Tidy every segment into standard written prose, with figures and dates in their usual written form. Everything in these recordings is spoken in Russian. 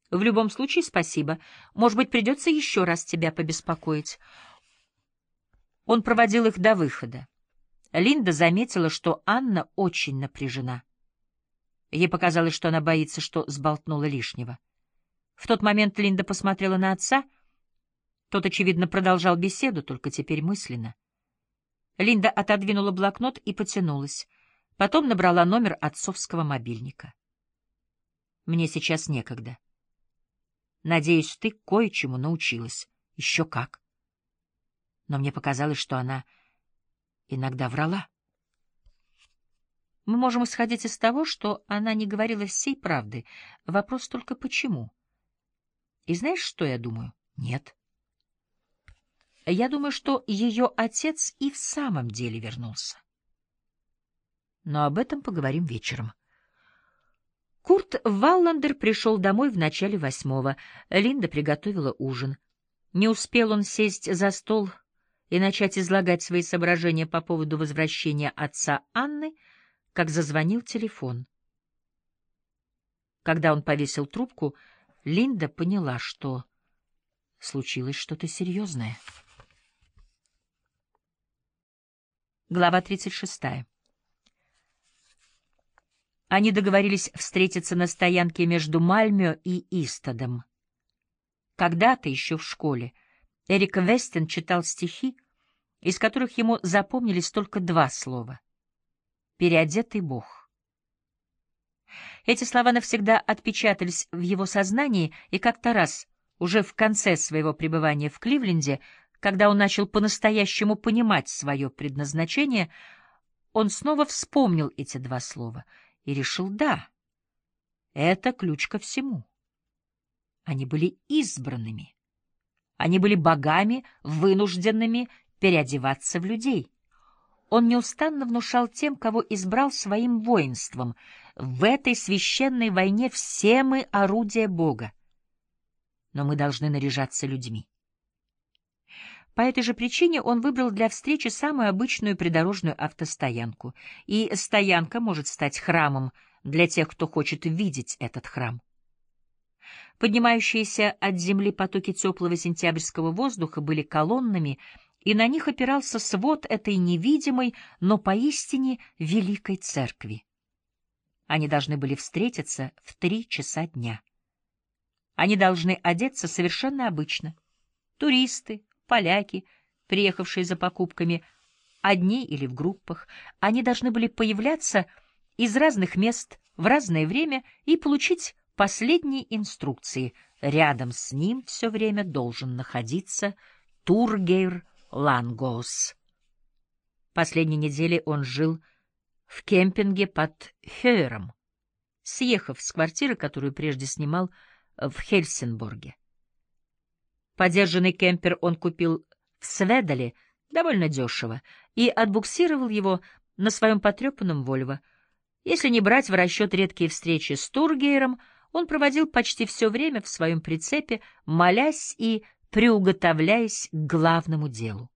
В любом случае, спасибо. Может быть, придется еще раз тебя побеспокоить. Он проводил их до выхода. Линда заметила, что Анна очень напряжена. Ей показалось, что она боится, что сболтнула лишнего. В тот момент Линда посмотрела на отца. Тот, очевидно, продолжал беседу, только теперь мысленно. Линда отодвинула блокнот и потянулась. Потом набрала номер отцовского мобильника. «Мне сейчас некогда. Надеюсь, ты кое-чему научилась. Еще как». Но мне показалось, что она иногда врала. Мы можем исходить из того, что она не говорила всей правды. Вопрос только почему. И знаешь, что я думаю? Нет. Я думаю, что ее отец и в самом деле вернулся. Но об этом поговорим вечером. Курт Валландер пришел домой в начале 8-го. Линда приготовила ужин. Не успел он сесть за стол и начать излагать свои соображения по поводу возвращения отца Анны, как зазвонил телефон. Когда он повесил трубку, Линда поняла, что случилось что-то серьезное. Глава 36. Они договорились встретиться на стоянке между Мальмё и Истадом. Когда-то, еще в школе, Эрик Вестен читал стихи, из которых ему запомнились только 2 слова — «Переодетый Бог». Эти слова навсегда отпечатались в его сознании, и как-то раз, уже в конце своего пребывания в Кливленде, когда он начал по-настоящему понимать свое предназначение, он снова вспомнил эти 2 слова и решил: да, это ключ ко всему. Они были избранными. Они были богами, вынужденными переодеваться в людей. Он неустанно внушал тем, кого избрал, своим воинством: в этой священной войне все мы орудия Бога. Но мы должны наряжаться людьми. По этой же причине он выбрал для встречи самую обычную придорожную автостоянку. И стоянка может стать храмом для тех, кто хочет видеть этот храм. Поднимающиеся от земли потоки теплого сентябрьского воздуха были колоннами, и на них опирался свод этой невидимой, но поистине великой церкви. Они должны были встретиться в 3 часа дня. Они должны одеться совершенно обычно. Туристы, поляки, приехавшие за покупками, одни или в группах. Они должны были появляться из разных мест в разное время и получить последние инструкции. Рядом с ним все время должен находиться Тургейр Лангоус. Последние недели он жил в кемпинге под Хёером, съехав с квартиры, которую прежде снимал в Хельсинборге. Подержанный кемпер он купил в Сведале довольно дешево и отбуксировал его на своем потрепанном Вольво. Если не брать в расчет редкие встречи с Тургейром, он проводил почти все время в своем прицепе, молясь и приуготовляясь к главному делу.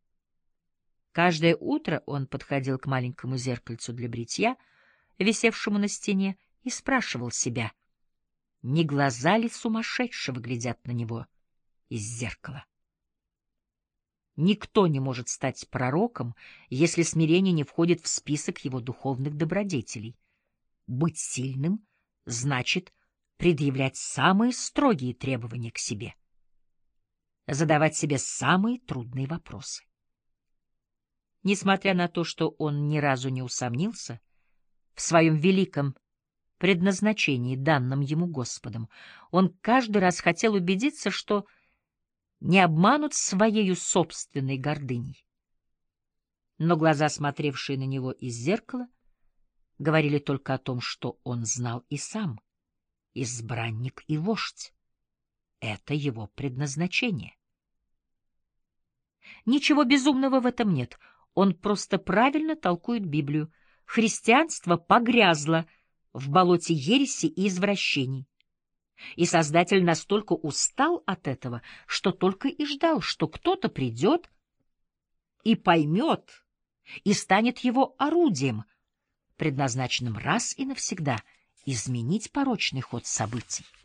Каждое утро он подходил к маленькому зеркальцу для бритья, висевшему на стене, и спрашивал себя, не глаза ли сумасшедшего глядят на него из зеркала. Никто не может стать пророком, если смирение не входит в список его духовных добродетелей. Быть сильным значит предъявлять самые строгие требования к себе, задавать себе самые трудные вопросы. Несмотря на то, что он ни разу не усомнился в своем великом предназначении, данном ему Господом, он каждый раз хотел убедиться, что не обманут своею собственной гордыней. Но глаза, смотревшие на него из зеркала, говорили только о том, что он знал и сам. Избранник и вождь — это его предназначение. Ничего безумного в этом нет. Он просто правильно толкует Библию. Христианство погрязло в болоте ереси и извращений. И Создатель настолько устал от этого, что только и ждал, что кто-то придет и поймет, и станет его орудием, предназначенным раз и навсегда изменить порочный ход событий.